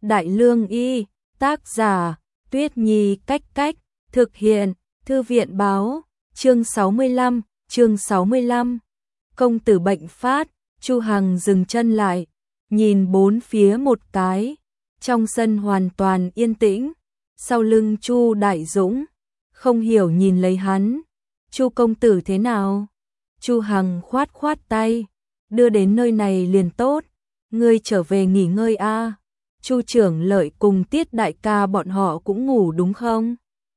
Đại Lương Y, tác giả, Tuyết Nhi Cách Cách, thực hiện, Thư viện báo, chương 65, công tử bệnh phát, Chu Hằng dừng chân lại, nhìn bốn phía một cái, trong sân hoàn toàn yên tĩnh, sau lưng Chu Đại Dũng, không hiểu nhìn lấy hắn, Chu công tử thế nào? Chu Hằng khoát khoát tay, đưa đến nơi này liền tốt, ngươi trở về nghỉ ngơi a. Chu trưởng Lợi cùng Tiết đại ca bọn họ cũng ngủ đúng không?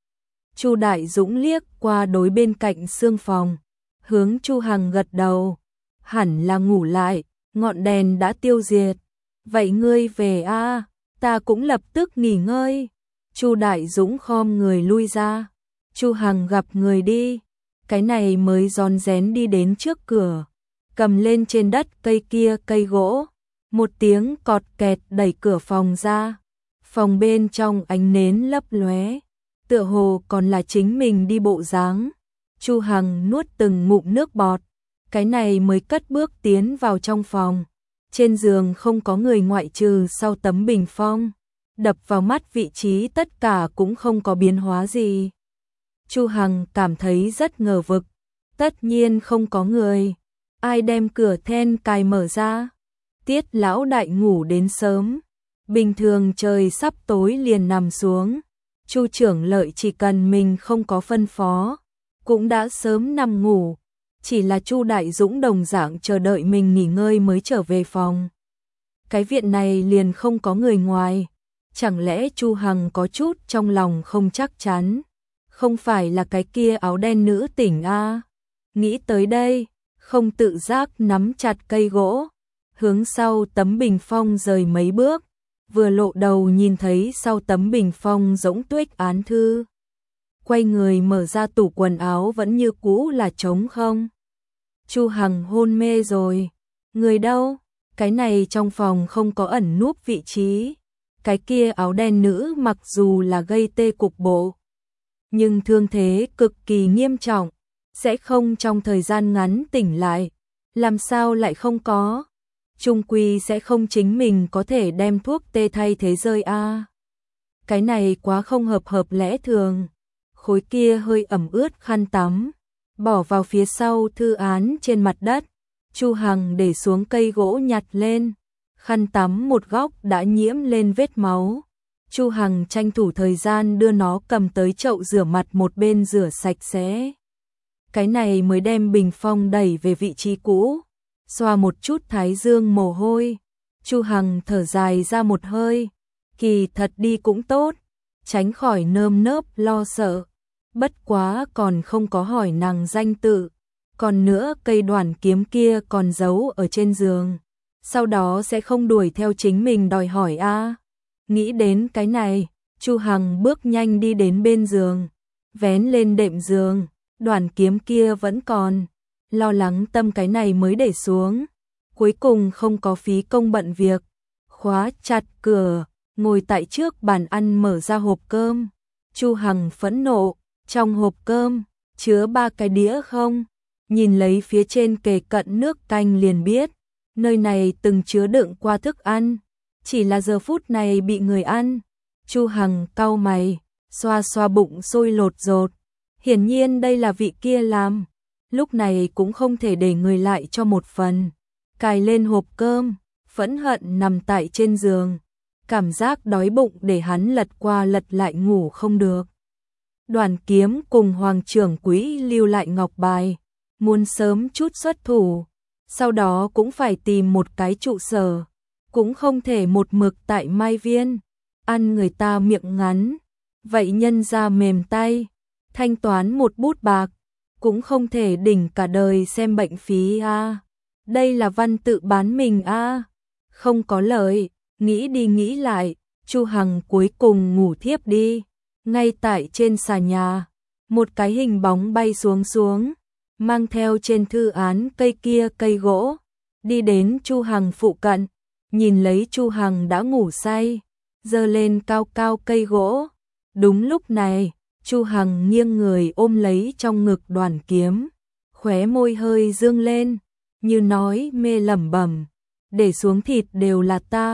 Chu Đại Dũng liếc qua đối bên cạnh xương phòng, hướng Chu Hằng gật đầu, hẳn là ngủ lại, ngọn đèn đã tiêu diệt. Vậy ngươi về a, ta cũng lập tức nghỉ ngơi. Chu Đại Dũng khom người lui ra. Chu Hằng gặp người đi, cái này mới rón rén đi đến trước cửa, cầm lên trên đất cây kia cây gỗ, một tiếng cọt kẹt đẩy cửa phòng ra. Phòng bên trong ánh nến lấp lóe, tựa hồ còn là chính mình đi bộ dáng. Chu Hằng nuốt từng ngụm nước bọt, cái này mới cất bước tiến vào trong phòng. Trên giường không có người ngoại trừ sau tấm bình phong, đập vào mắt vị trí tất cả cũng không có biến hóa gì. Chu Hằng cảm thấy rất ngờ vực, tất nhiên không có người. Ai đem cửa then cài mở ra? Tiết lão đại ngủ đến sớm, bình thường trời sắp tối liền nằm xuống. Chu trưởng Lợi chỉ cần mình không có phân phó, cũng đã sớm nằm ngủ, chỉ là Chu Đại Dũng đồng dạng chờ đợi mình nghỉ ngơi mới trở về phòng. Cái viện này liền không có người ngoài, chẳng lẽ Chu Hằng có chút trong lòng không chắc chắn, không phải là cái kia áo đen nữ tỉnh a? Nghĩ tới đây, không tự giác nắm chặt cây gỗ, hướng sau tấm bình phong rời mấy bước, vừa lộ đầu nhìn thấy sau tấm bình phong rỗng tuếch án thư. Quay người mở ra tủ quần áo vẫn như cũ là trống không. Chu Hằng hôn mê rồi, người đâu? Cái này trong phòng không có ẩn núp vị trí. Cái kia áo đen nữ mặc dù là gây tê cục bộ, nhưng thương thế cực kỳ nghiêm trọng, sẽ không trong thời gian ngắn tỉnh lại. Làm sao lại không có? Trung quy sẽ không chính mình có thể đem thuốc tê thay thế rơi a. Cái này quá không hợp lẽ thường. Khối kia hơi ẩm ướt khăn tắm, bỏ vào phía sau thư án trên mặt đất. Chu Hằng để xuống cây gỗ nhặt lên, khăn tắm một góc đã nhiễm lên vết máu. Chu Hằng tranh thủ thời gian đưa nó cầm tới chậu rửa mặt một bên rửa sạch sẽ. Cái này mới đem bình phong đẩy về vị trí cũ, xoa một chút thái dương mồ hôi. Chu Hằng thở dài ra một hơi, kỳ thật đi cũng tốt, tránh khỏi nơm nớp lo sợ. Bất quá còn không có hỏi nàng danh tự, còn nữa cây đoản kiếm kia còn giấu ở trên giường, sau đó sẽ không đuổi theo chính mình đòi hỏi a. Nghĩ đến cái này, Chu Hằng bước nhanh đi đến bên giường, vén lên đệm giường, đoản kiếm kia vẫn còn, lo lắng tâm cái này mới để xuống. Cuối cùng không có phí công bận việc, khóa chặt cửa, ngồi tại trước bàn ăn mở ra hộp cơm. Chu Hằng phẫn nộ, trong hộp cơm chứa 3 cái đĩa không? Nhìn lấy phía trên kề cận nước canh liền biết, nơi này từng chứa đựng qua thức ăn, chỉ là giờ phút này bị người ăn. Chu Hằng cau mày, xoa xoa bụng sôi lột dột. Hiển nhiên đây là vị kia làm, lúc này cũng không thể để người lại cho một phần. Cài lên hộp cơm, phẫn hận nằm tại trên giường, cảm giác đói bụng để hắn lật qua lật lại ngủ không được. Đoàn Kiếm cùng Hoàng trưởng quỹ lưu lại ngọc bài, muốn sớm chút xuất thủ, sau đó cũng phải tìm một cái trụ sở, cũng không thể một mực tại Mai Viên, ăn người ta miệng ngắn, vậy nhân ra mềm tay, thanh toán một bút bạc, cũng không thể đỉnh cả đời xem bệnh phí a. Đây là văn tự bán mình a, không có lợi. Nghĩ đi nghĩ lại, Chu Hằng cuối cùng ngủ thiếp đi. Ngay tại trên xà nhà, một cái hình bóng bay xuống, mang theo trên thư án cây kia cây gỗ, đi đến Chu Hằng phụ cận, nhìn lấy Chu Hằng đã ngủ say, giơ lên cao cao cây gỗ. Đúng lúc này, Chu Hằng nghiêng người ôm lấy trong ngực Đoàn Kiếm, khóe môi hơi dương lên, như nói mê lẩm bẩm, để xuống thịt đều là ta,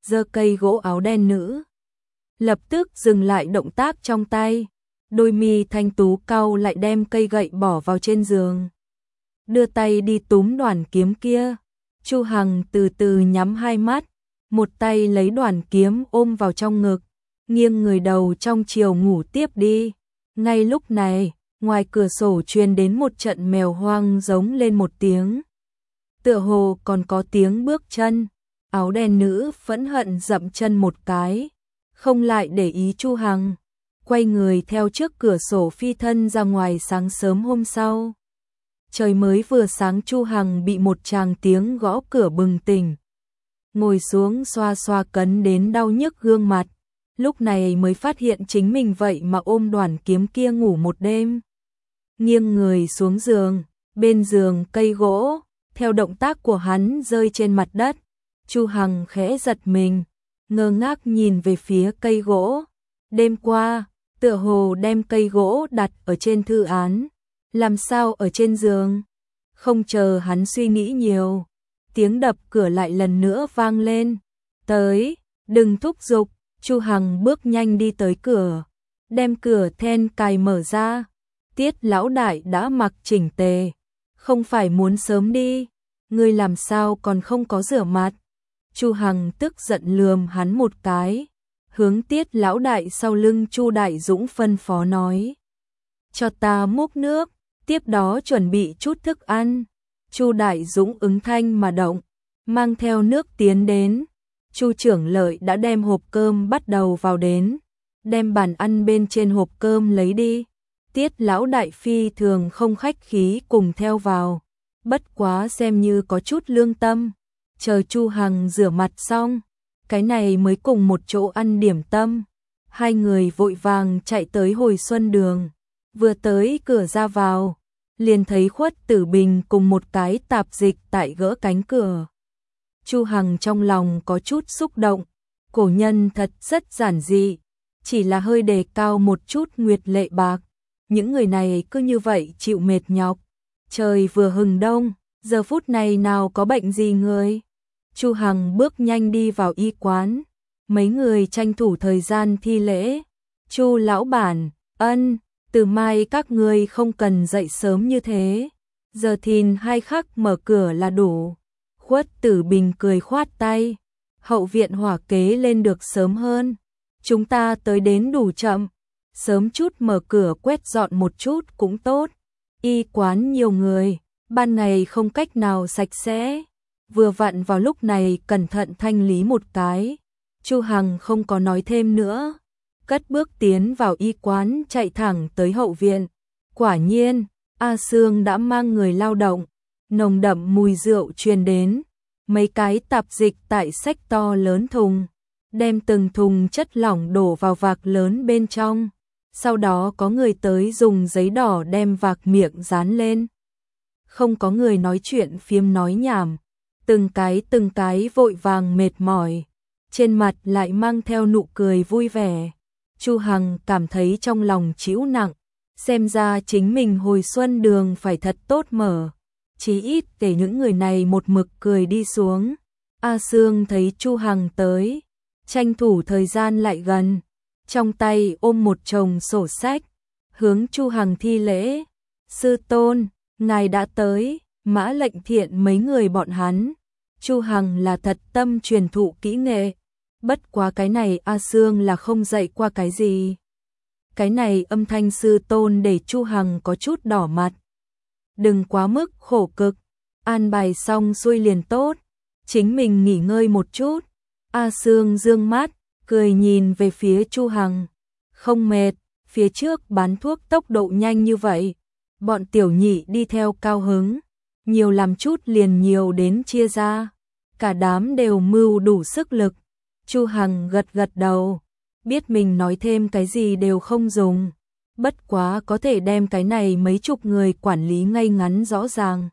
giơ cây gỗ áo đen nữ. Lập tức dừng lại động tác trong tay, đôi mi thanh tú cau lại đem cây gậy bỏ vào trên giường. Đưa tay đi túm đoàn kiếm kia, Chu Hằng từ từ nhắm hai mắt, một tay lấy đoàn kiếm ôm vào trong ngực, nghiêng người đầu trong chiều ngủ tiếp đi. Ngay lúc này, ngoài cửa sổ truyền đến một trận mèo hoang giống lên một tiếng. Tựa hồ còn có tiếng bước chân, áo đen nữ phẫn hận dậm chân một cái, không lại để ý Chu Hằng, quay người theo trước cửa sổ phi thân ra ngoài. Sáng sớm hôm sau, trời mới vừa sáng, Chu Hằng bị một tràng tiếng gõ cửa bừng tỉnh. Ngồi xuống xoa xoa cấn đến đau nhức gương mặt, lúc này mới phát hiện chính mình vậy mà ôm đoàn kiếm kia ngủ một đêm. Nghiêng người xuống giường, bên giường cây gỗ, theo động tác của hắn rơi trên mặt đất. Chu Hằng khẽ giật mình, ngơ ngác nhìn về phía cây gỗ. Đêm qua, tựa hồ đem cây gỗ đặt ở trên thư án, làm sao ở trên giường? Không chờ hắn suy nghĩ nhiều, tiếng đập cửa lại lần nữa vang lên. Tới, đừng thúc giục. Chu Hằng bước nhanh đi tới cửa, đem cửa then cài mở ra. Tiết lão đại đã mặc chỉnh tề, không phải muốn sớm đi, ngươi làm sao còn không có rửa mặt? Chu Hằng tức giận lườm hắn một cái, hướng Tiết lão đại sau lưng Chu Đại Dũng phân phó nói: cho ta múc nước, tiếp đó chuẩn bị chút thức ăn. Chu Đại Dũng ứng thanh mà động, mang theo nước tiến đến. Chu Trưởng Lợi đã đem hộp cơm bắt đầu vào đến, đem bàn ăn bên trên hộp cơm lấy đi. Tiết lão đại phi thường không khách khí cùng theo vào, bất quá xem như có chút lương tâm. Chờ Chu Hằng rửa mặt xong, cái này mới cùng một chỗ ăn điểm tâm. Hai người vội vàng chạy tới Hồi Xuân Đường, vừa tới cửa ra vào, liền thấy Khuất Tử Bình cùng một cái tạp dịch tại gỡ cánh cửa. Chu Hằng trong lòng có chút xúc động, cổ nhân thật rất giản dị, chỉ là hơi đề cao một chút nguyệt lệ bạc. Những người này cứ như vậy chịu mệt nhọc. Trời vừa hừng đông, giờ phút này nào có bệnh gì người. Chu Hằng bước nhanh đi vào y quán, mấy người tranh thủ thời gian thi lễ. Chu lão bản, ân, từ mai các ngươi không cần dậy sớm như thế, giờ thìn 2 khắc mở cửa là đủ. Khuất Tử Bình cười khoát tay, hậu viện hỏa kế lên được sớm hơn, chúng ta tới đến đủ chậm, sớm chút mở cửa quét dọn một chút cũng tốt. Y quán nhiều người, ban ngày không cách nào sạch sẽ, vừa vặn vào lúc này cẩn thận thanh lý một cái. Chu Hằng không có nói thêm nữa, cất bước tiến vào y quán, chạy thẳng tới hậu viện. Quả nhiên, A Sương đã mang người lao động, nồng đậm mùi rượu truyền đến. Mấy cái tạp dịch tại xách to lớn thùng, đem từng thùng chất lỏng đổ vào vạc lớn bên trong. Sau đó có người tới dùng giấy đỏ đem vạc miệng dán lên. Không có người nói chuyện phiếm nói nhảm, từng cái vội vàng mệt mỏi, trên mặt lại mang theo nụ cười vui vẻ. Chu Hằng cảm thấy trong lòng chịu nặng, xem ra chính mình Hồi Xuân Đường phải thật tốt mở, chí ít để những người này một mực cười đi xuống. A Sương thấy Chu Hằng tới, tranh thủ thời gian lại gần, trong tay ôm một chồng sổ sách, hướng Chu Hằng thi lễ. Sư tôn, ngài đã tới. Mã Lệnh Thiện mấy người bọn hắn, Chu Hằng là thật tâm truyền thụ kỹ nghệ, bất quá cái này A Sương là không dạy qua cái gì. Cái này âm thanh sư tôn để Chu Hằng có chút đỏ mặt. Đừng quá mức khổ cực, an bài xong xuôi liền tốt, chính mình nghỉ ngơi một chút. A Sương dương mắt, cười nhìn về phía Chu Hằng. Không mệt, phía trước bán thuốc tốc độ nhanh như vậy, bọn tiểu nhị đi theo cao hứng, nhiều làm chút liền nhiều đến chia ra, cả đám đều mưu đủ sức lực. Chu Hằng gật gật đầu, biết mình nói thêm cái gì đều không dùng, bất quá có thể đem cái này mấy chục người quản lý ngay ngắn rõ ràng.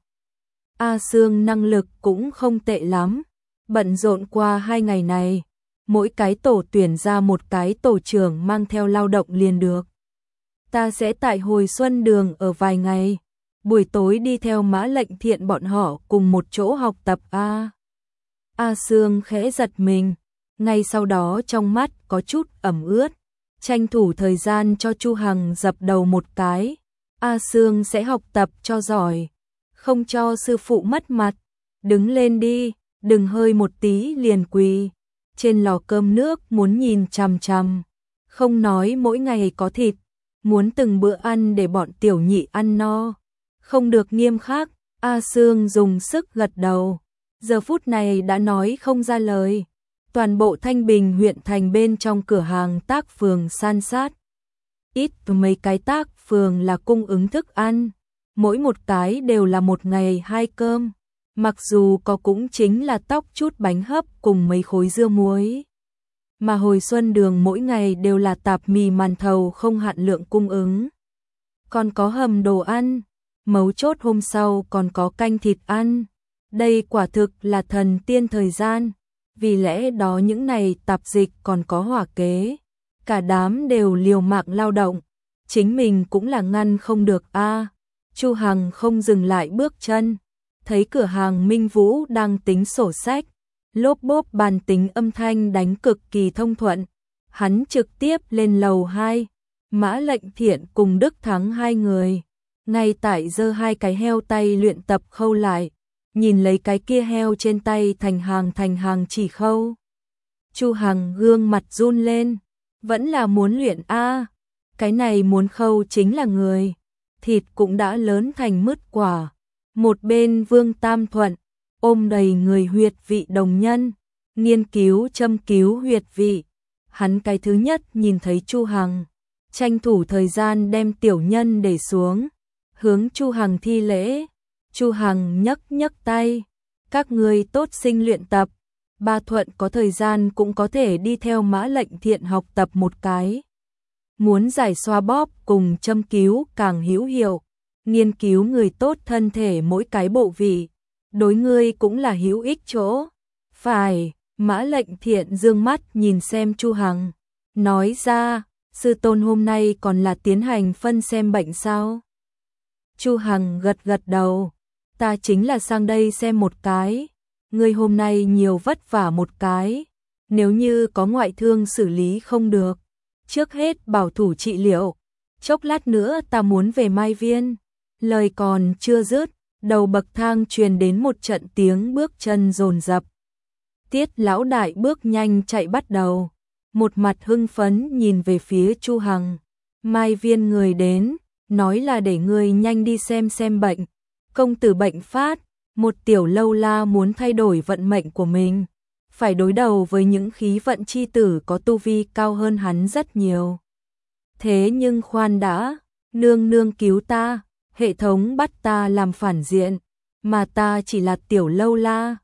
A Sương năng lực cũng không tệ lắm, bận rộn qua 2 ngày này, mỗi cái tổ tuyển ra một cái tổ trưởng mang theo lao động liền được. Ta sẽ tại Hồi Xuân Đường ở vài ngày, buổi tối đi theo Mã Lệnh Thiện bọn họ cùng một chỗ học tập. A Sương khẽ giật mình, ngay sau đó trong mắt có chút ẩm ướt, tranh thủ thời gian cho Chu Hằng dập đầu một cái. A Sương sẽ học tập cho giỏi, không cho sư phụ mất mặt, đứng lên đi, đừng hơi một tí liền quỳ. Trên lò cơm nước muốn nhìn chằm chằm, không nói mỗi ngày có thịt, muốn từng bữa ăn để bọn tiểu nhị ăn no, không được nghiêm khắc. A Sương dùng sức gật đầu, giờ phút này đã nói không ra lời. Toàn bộ Thanh Bình huyện thành bên trong cửa hàng tác phường san sát. Ít mấy cái tác phường là cung ứng thức ăn, mỗi một cái đều là một ngày 2 cơm, mặc dù có cũng chính là tóc chút bánh hấp cùng mấy khối dưa muối. Mà hồi xuân đường mỗi ngày đều là tạp mì màn thầu không hạn lượng cung ứng. Còn có hầm đồ ăn, mấu chốt hôm sau còn có canh thịt ăn. Đây quả thực là thần tiên thời gian, vì lẽ đó những này tạp dịch còn có hỏa kế. Cả đám đều liều mạng lao động, chính mình cũng là ngăn không được a. Chu Hằng không dừng lại bước chân, thấy cửa hàng Minh Vũ đang tính sổ sách, lốp bốp bàn tính âm thanh đánh cực kỳ thông thuận. Hắn trực tiếp lên lầu 2, Mã Lệnh Thiện cùng Đức Thắng hai người, ngay tại giơ hai cái heo tay luyện tập khâu lại, nhìn lấy cái kia heo trên tay thành hàng chỉ khâu. Chu Hằng gương mặt run lên, vẫn là muốn luyện a, cái này muốn khâu chính là người, thịt cũng đã lớn thành mứt quả. Một bên Vương Tam Thuận ôm đầy người huyệt vị đồng nhân, nghiên cứu châm cứu huyệt vị. Hắn cái thứ nhất nhìn thấy Chu Hằng, tranh thủ thời gian đem tiểu nhân để xuống, hướng Chu Hằng thi lễ. Chu Hằng nhấc tay, các ngươi tốt sinh luyện tập. Ba Thuận có thời gian cũng có thể đi theo Mã Lệnh Thiện học tập một cái. Muốn giải xoa bóp cùng châm cứu càng hữu hiệu, nghiên cứu người tốt thân thể mỗi cái bộ vị, đối ngươi cũng là hữu ích chỗ. Phải, Mã Lệnh Thiện dương mắt nhìn xem Chu Hằng, nói ra, sư tôn hôm nay còn là tiến hành phân xem bệnh sao? Chu Hằng gật đầu, ta chính là sang đây xem một cái, ngươi hôm nay nhiều vất vả một cái, nếu như có ngoại thương xử lý không được, trước hết bảo thủ trị liệu, chốc lát nữa ta muốn về Mai Viên. Lời còn chưa dứt, đầu bậc thang truyền đến một trận tiếng bước chân dồn dập. Tiết lão đại bước nhanh chạy bắt đầu, một mặt hưng phấn nhìn về phía Chu Hằng. Mai Viên người đến, nói là để người nhanh đi xem bệnh. Công tử bệnh phát, một tiểu lâu la muốn thay đổi vận mệnh của mình, phải đối đầu với những khí vận chi tử có tu vi cao hơn hắn rất nhiều. Thế nhưng khoan đã, nương nương cứu ta, hệ thống bắt ta làm phản diện, mà ta chỉ là tiểu lâu la,